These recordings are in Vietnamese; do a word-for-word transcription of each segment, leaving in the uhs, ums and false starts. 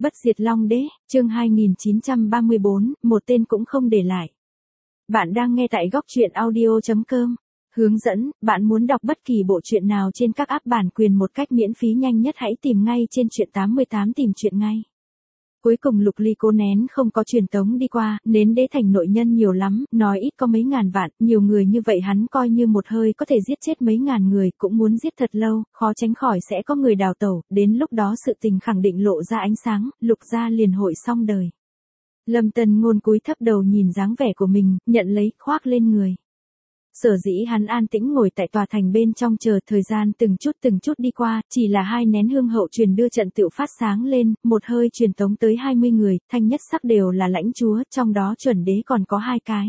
Bất diệt Long Đế, chương hai nghìn chín trăm ba mươi bốn, một tên cũng không để lại. Bạn đang nghe tại góc truyện audio chấm com. Hướng dẫn, bạn muốn đọc bất kỳ bộ truyện nào trên các app bản quyền một cách miễn phí nhanh nhất hãy tìm ngay trên truyện tám mươi tám tìm truyện ngay. Cuối cùng Lục Ly cố nén không có truyền tống đi qua, nến đế thành nội nhân nhiều lắm, nói ít có mấy ngàn vạn, nhiều người như vậy hắn coi như một hơi có thể giết chết mấy ngàn người, cũng muốn giết thật lâu, khó tránh khỏi sẽ có người đào tẩu, đến lúc đó sự tình khẳng định lộ ra ánh sáng, Lục gia liền hội xong đời. Lâm Tân Ngôn cúi thấp đầu nhìn dáng vẻ của mình, nhận lấy, khoác lên người. Sở dĩ hắn an tĩnh ngồi tại tòa thành bên trong chờ thời gian từng chút từng chút đi qua, chỉ là hai nén hương hậu truyền đưa trận tựu phát sáng lên, một hơi truyền tống tới hai mươi người, thanh nhất sắc đều là lãnh chúa, trong đó chuẩn đế còn có hai cái.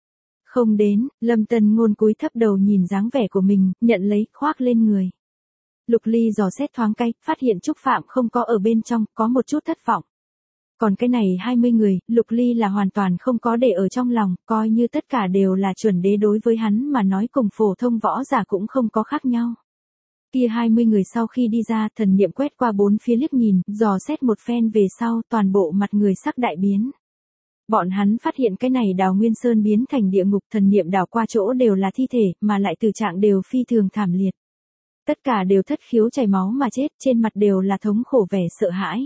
Không đến, Lâm Tân Ngôn cúi thấp đầu nhìn dáng vẻ của mình, nhận lấy, khoác lên người. Lục Ly dò xét thoáng cái, phát hiện Trúc Phạm không có ở bên trong, có một chút thất vọng. Còn cái này hai mươi người, Lục Ly là hoàn toàn không có để ở trong lòng, coi như tất cả đều là chuẩn đế đối với hắn mà nói cùng phổ thông võ giả cũng không có khác nhau. Kia hai mươi người sau khi đi ra, thần niệm quét qua bốn phía liếc nhìn, dò xét một phen về sau, toàn bộ mặt người sắc đại biến. Bọn hắn phát hiện cái này Đào Nguyên Sơn biến thành địa ngục, thần niệm đảo qua chỗ đều là thi thể, mà lại từ trạng đều phi thường thảm liệt. Tất cả đều thất khiếu chảy máu mà chết, trên mặt đều là thống khổ vẻ sợ hãi.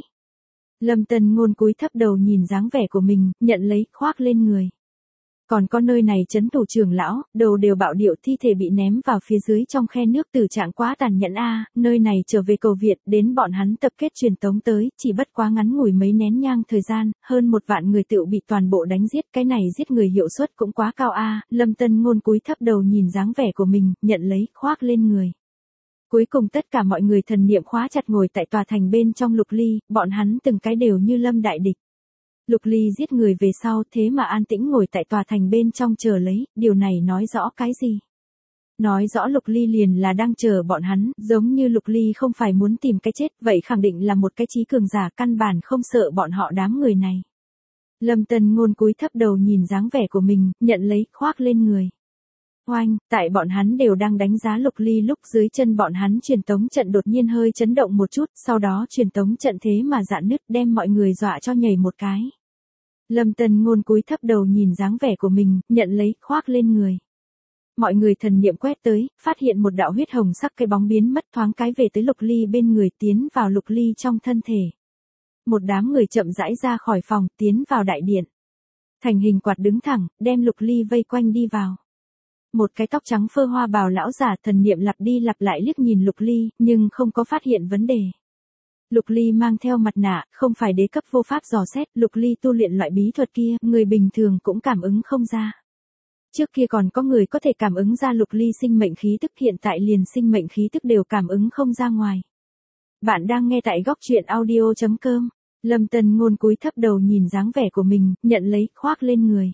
Lâm Tân Ngôn cúi thấp đầu nhìn dáng vẻ của mình, nhận lấy, khoác lên người. Còn có nơi này trấn thủ trưởng lão, đầu đều bạo điệu, thi thể bị ném vào phía dưới trong khe nước, tử trạng quá tàn nhẫn a, nơi này trở về cầu viện, đến bọn hắn tập kết truyền tống tới, chỉ bất quá ngắn ngủi mấy nén nhang thời gian, hơn một vạn người tựu bị toàn bộ đánh giết, cái này giết người hiệu suất cũng quá cao a. Lâm Tân Ngôn cúi thấp đầu nhìn dáng vẻ của mình, nhận lấy, khoác lên người. Cuối cùng tất cả mọi người thần niệm khóa chặt ngồi tại tòa thành bên trong Lục Ly, bọn hắn từng cái đều như lâm đại địch. Lục Ly giết người về sau thế mà an tĩnh ngồi tại tòa thành bên trong chờ lấy, điều này nói rõ cái gì? Nói rõ Lục Ly liền là đang chờ bọn hắn, giống như Lục Ly không phải muốn tìm cái chết, vậy khẳng định là một cái trí cường giả, căn bản không sợ bọn họ đám người này. Lâm Tân Ngôn cúi thấp đầu nhìn dáng vẻ của mình, nhận lấy, khoác lên người. Oanh, tại bọn hắn đều đang đánh giá Lục Ly lúc dưới chân bọn hắn truyền tống trận đột nhiên hơi chấn động một chút, sau đó truyền tống trận thế mà dạn nứt đem mọi người dọa cho nhảy một cái. Lâm Tân Ngôn cúi thấp đầu nhìn dáng vẻ của mình, nhận lấy, khoác lên người. Mọi người thần niệm quét tới, phát hiện một đạo huyết hồng sắc cái bóng biến mất thoáng cái về tới Lục Ly bên người, tiến vào Lục Ly trong thân thể. Một đám người chậm rãi ra khỏi phòng, tiến vào đại điện. Thành hình quạt đứng thẳng, đem Lục Ly vây quanh đi vào. Một cái tóc trắng phơ hoa bào lão giả thần niệm lặp đi lặp lại liếc nhìn Lục Ly, nhưng không có phát hiện vấn đề. Lục Ly mang theo mặt nạ, không phải đế cấp vô pháp dò xét, Lục Ly tu luyện loại bí thuật kia, người bình thường cũng cảm ứng không ra. Trước kia còn có người có thể cảm ứng ra Lục Ly sinh mệnh khí tức, hiện tại liền sinh mệnh khí tức đều cảm ứng không ra ngoài. Bạn đang nghe tại góc truyện audio chấm com. Lâm Tân Ngôn cúi thấp đầu nhìn dáng vẻ của mình, nhận lấy, khoác lên người.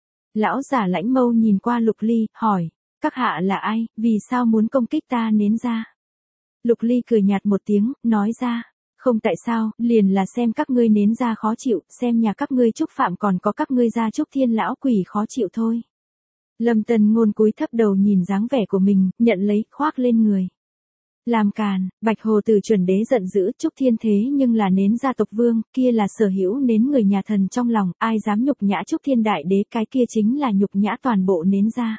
Lão giả lãnh mâu nhìn qua Lục Ly, hỏi, các hạ là ai, vì sao muốn công kích ta nến ra? Lục Ly cười nhạt một tiếng, nói ra, không tại sao, liền là xem các ngươi nến ra khó chịu, xem nhà các ngươi Trúc Phạm còn có các ngươi gia Trúc Thiên lão quỷ khó chịu thôi. Lâm Tân Ngôn cúi thấp đầu nhìn dáng vẻ của mình, nhận lấy, khoác lên người. Làm càn, Bạch Hồ Tử chuẩn đế giận dữ, Trúc Thiên thế nhưng là nến gia tộc vương, kia là sở hữu nến người nhà thần trong lòng, ai dám nhục nhã Trúc Thiên đại đế, cái kia chính là nhục nhã toàn bộ nến gia.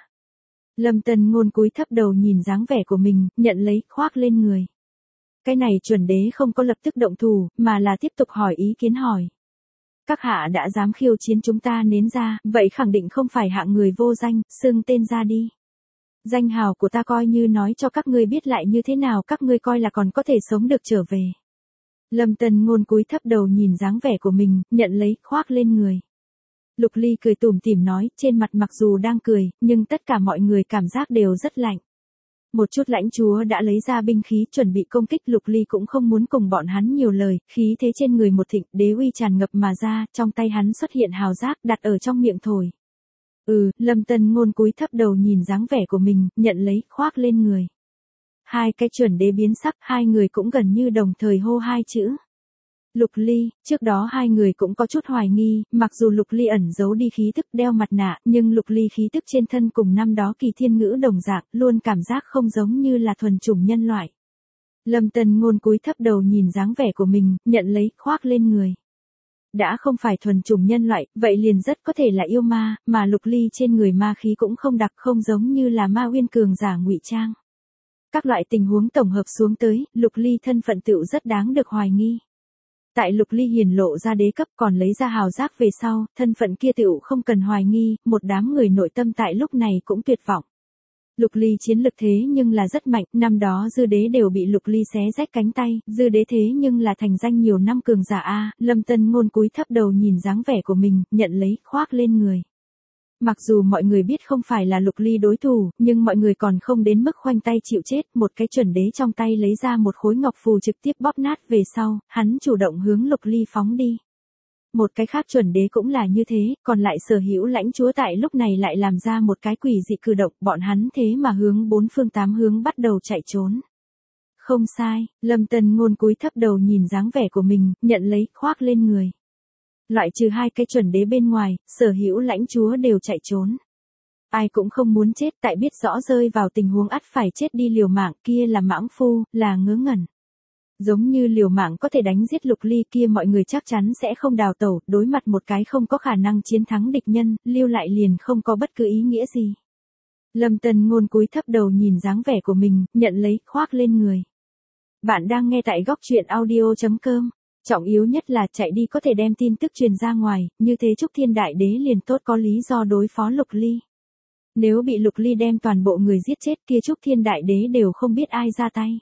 Lâm Tân Ngôn cúi thấp đầu nhìn dáng vẻ của mình, nhận lấy, khoác lên người. Cái này chuẩn đế không có lập tức động thủ, mà là tiếp tục hỏi ý kiến hỏi. Các hạ đã dám khiêu chiến chúng ta nến gia, vậy khẳng định không phải hạng người vô danh, xưng tên ra đi. Danh hào của ta coi như nói cho các ngươi biết lại như thế nào, các ngươi coi là còn có thể sống được trở về. Lâm Tân Ngôn cúi thấp đầu nhìn dáng vẻ của mình, nhận lấy, khoác lên người. Lục Ly cười tủm tỉm nói, trên mặt mặc dù đang cười, nhưng tất cả mọi người cảm giác đều rất lạnh. Một chút lãnh chúa đã lấy ra binh khí chuẩn bị công kích, Lục Ly cũng không muốn cùng bọn hắn nhiều lời, khí thế trên người một thịnh, đế uy tràn ngập mà ra, trong tay hắn xuất hiện hào giác đặt ở trong miệng thổi. Ừ, Lâm Tân Ngôn cúi thấp đầu nhìn dáng vẻ của mình, nhận lấy, khoác lên người. Hai cái chuẩn đế biến sắc, hai người cũng gần như đồng thời hô hai chữ. Lục Ly, trước đó hai người cũng có chút hoài nghi, mặc dù Lục Ly ẩn giấu đi khí tức đeo mặt nạ, nhưng Lục Ly khí tức trên thân cùng năm đó Kỳ Thiên Ngữ đồng dạng, luôn cảm giác không giống như là thuần chủng nhân loại. Lâm Tân Ngôn cúi thấp đầu nhìn dáng vẻ của mình, nhận lấy, khoác lên người. Đã không phải thuần chủng nhân loại, vậy liền rất có thể là yêu ma, mà Lục Ly trên người ma khí cũng không đặc, không giống như là ma uyên cường giả ngụy trang. Các loại tình huống tổng hợp xuống tới, Lục Ly thân phận tựu rất đáng được hoài nghi. Tại Lục Ly hiển lộ ra đế cấp còn lấy ra hào giác về sau, thân phận kia tựu không cần hoài nghi, một đám người nội tâm tại lúc này cũng tuyệt vọng. Lục Ly chiến lực thế nhưng là rất mạnh, năm đó Dư Đế đều bị Lục Ly xé rách cánh tay, Dư Đế thế nhưng là thành danh nhiều năm cường giả a. Lâm Tân Ngôn cúi thấp đầu nhìn dáng vẻ của mình, nhận lấy, khoác lên người. Mặc dù mọi người biết không phải là Lục Ly đối thủ, nhưng mọi người còn không đến mức khoanh tay chịu chết, một cái chuẩn đế trong tay lấy ra một khối ngọc phù trực tiếp bóp nát về sau, hắn chủ động hướng Lục Ly phóng đi. Một cái khác chuẩn đế cũng là như thế, còn lại sở hữu lãnh chúa tại lúc này lại làm ra một cái quỷ dị cử động, bọn hắn thế mà hướng bốn phương tám hướng bắt đầu chạy trốn. Không sai, Lâm Tân Ngôn cúi thấp đầu nhìn dáng vẻ của mình, nhận lấy, khoác lên người. Loại trừ hai cái chuẩn đế bên ngoài, sở hữu lãnh chúa đều chạy trốn. Ai cũng không muốn chết, tại biết rõ rơi vào tình huống ắt phải chết đi liều mạng, kia là mãng phu, là ngớ ngẩn. Giống như liều mạng có thể đánh giết Lục Ly kia, mọi người chắc chắn sẽ không đào tẩu, đối mặt một cái không có khả năng chiến thắng địch nhân, lưu lại liền không có bất cứ ý nghĩa gì. Lâm Tân Ngôn cúi thấp đầu nhìn dáng vẻ của mình, nhận lấy, khoác lên người. Bạn đang nghe tại góc truyện audio chấm com. Trọng yếu nhất là chạy đi có thể đem tin tức truyền ra ngoài, như thế Trúc Thiên Đại Đế liền tốt có lý do đối phó Lục Ly. Nếu bị Lục Ly đem toàn bộ người giết chết kia, Trúc Thiên Đại Đế đều không biết ai ra tay.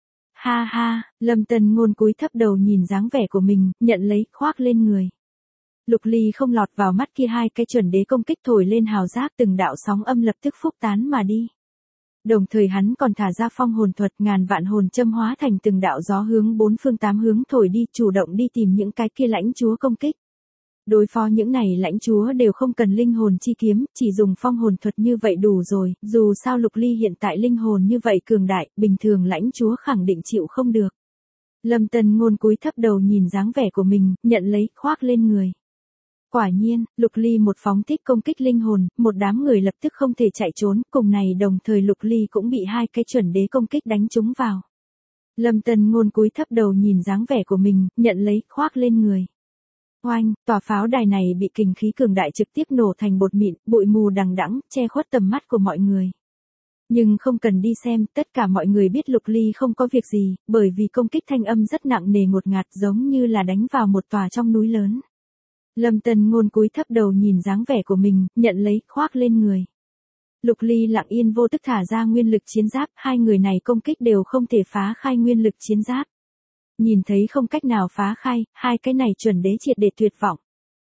Ha ha, Lâm Tân Ngôn cúi thấp đầu nhìn dáng vẻ của mình, nhận lấy, khoác lên người. Lục Ly không lọt vào mắt kia hai cái chuẩn đế công kích thổi lên hào giác, từng đạo sóng âm lập tức phúc tán mà đi. Đồng thời hắn còn thả ra phong hồn thuật, ngàn vạn hồn châm hóa thành từng đạo gió hướng bốn phương tám hướng thổi đi, chủ động đi tìm những cái kia lãnh chúa công kích. Đối phó những này lãnh chúa đều không cần linh hồn chi kiếm, chỉ dùng phong hồn thuật như vậy đủ rồi, dù sao Lục Ly hiện tại linh hồn như vậy cường đại, bình thường lãnh chúa khẳng định chịu không được. Lâm Tân Ngôn cúi thấp đầu nhìn dáng vẻ của mình, nhận lấy, khoác lên người. Quả nhiên, Lục Ly một phóng thích công kích linh hồn, một đám người lập tức không thể chạy trốn, cùng này đồng thời Lục Ly cũng bị hai cái chuẩn đế công kích đánh trúng vào. Lâm Tân Ngôn cúi thấp đầu nhìn dáng vẻ của mình, nhận lấy, khoác lên người. Oanh, tòa pháo đài này bị kình khí cường đại trực tiếp nổ thành bột mịn, bụi mù đằng đẵng, che khuất tầm mắt của mọi người. Nhưng không cần đi xem, tất cả mọi người biết Lục Ly không có việc gì, bởi vì công kích thanh âm rất nặng nề ngột ngạt, giống như là đánh vào một tòa trong núi lớn. Lâm Tân Ngôn cúi thấp đầu nhìn dáng vẻ của mình, nhận lấy, khoác lên người. Lục Ly lặng yên vô tức thả ra nguyên lực chiến giáp, hai người này công kích đều không thể phá khai nguyên lực chiến giáp. Nhìn thấy không cách nào phá khai, hai cái này chuẩn đế triệt để tuyệt vọng.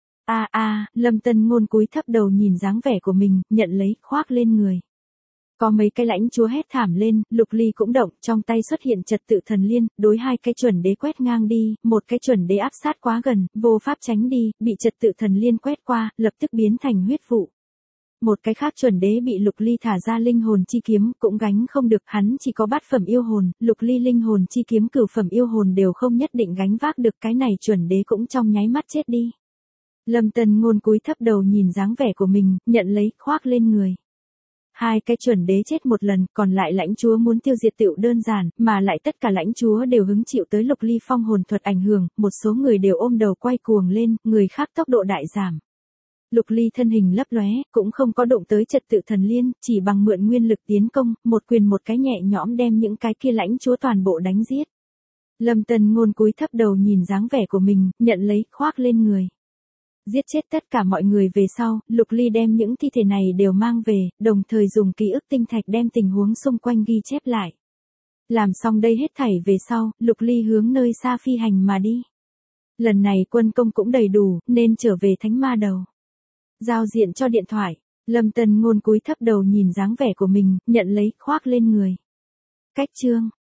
A a, Lâm Tân Ngôn cúi thấp đầu nhìn dáng vẻ của mình, nhận lấy, khoác lên người. Có mấy cái lãnh chúa hét thảm lên, Lục Ly cũng động, trong tay xuất hiện trật tự thần liên, đối hai cái chuẩn đế quét ngang đi, một cái chuẩn đế áp sát quá gần, vô pháp tránh đi, bị trật tự thần liên quét qua, lập tức biến thành huyết vụ. Một cái khác chuẩn đế bị Lục Ly thả ra linh hồn chi kiếm, cũng gánh không được, hắn chỉ có bát phẩm yêu hồn, Lục Ly linh hồn chi kiếm cửu phẩm yêu hồn đều không nhất định gánh vác được, cái này chuẩn đế cũng trong nháy mắt chết đi. Lâm Tân Ngôn cúi thấp đầu nhìn dáng vẻ của mình, nhận lấy, khoác lên người. Hai cái chuẩn đế chết một lần, còn lại lãnh chúa muốn tiêu diệt tựu đơn giản, mà lại tất cả lãnh chúa đều hứng chịu tới Lục Ly phong hồn thuật ảnh hưởng, một số người đều ôm đầu quay cuồng lên, người khác tốc độ đại giảm. Lục Ly thân hình lấp lóe, cũng không có động tới trật tự thần liên, chỉ bằng mượn nguyên lực tiến công, một quyền một cái nhẹ nhõm đem những cái kia lãnh chúa toàn bộ đánh giết. Lâm Tân Ngôn cúi thấp đầu nhìn dáng vẻ của mình, nhận lấy, khoác lên người. Giết chết tất cả mọi người về sau, Lục Ly đem những thi thể này đều mang về, đồng thời dùng ký ức tinh thạch đem tình huống xung quanh ghi chép lại. Làm xong đây hết thảy về sau, Lục Ly hướng nơi xa phi hành mà đi. Lần này quân công cũng đầy đủ, nên trở về Thánh Ma Đầu. Giao diện cho điện thoại, Lâm Tân Ngôn cúi thấp đầu nhìn dáng vẻ của mình, nhận lấy, khoác lên người. Cách chương.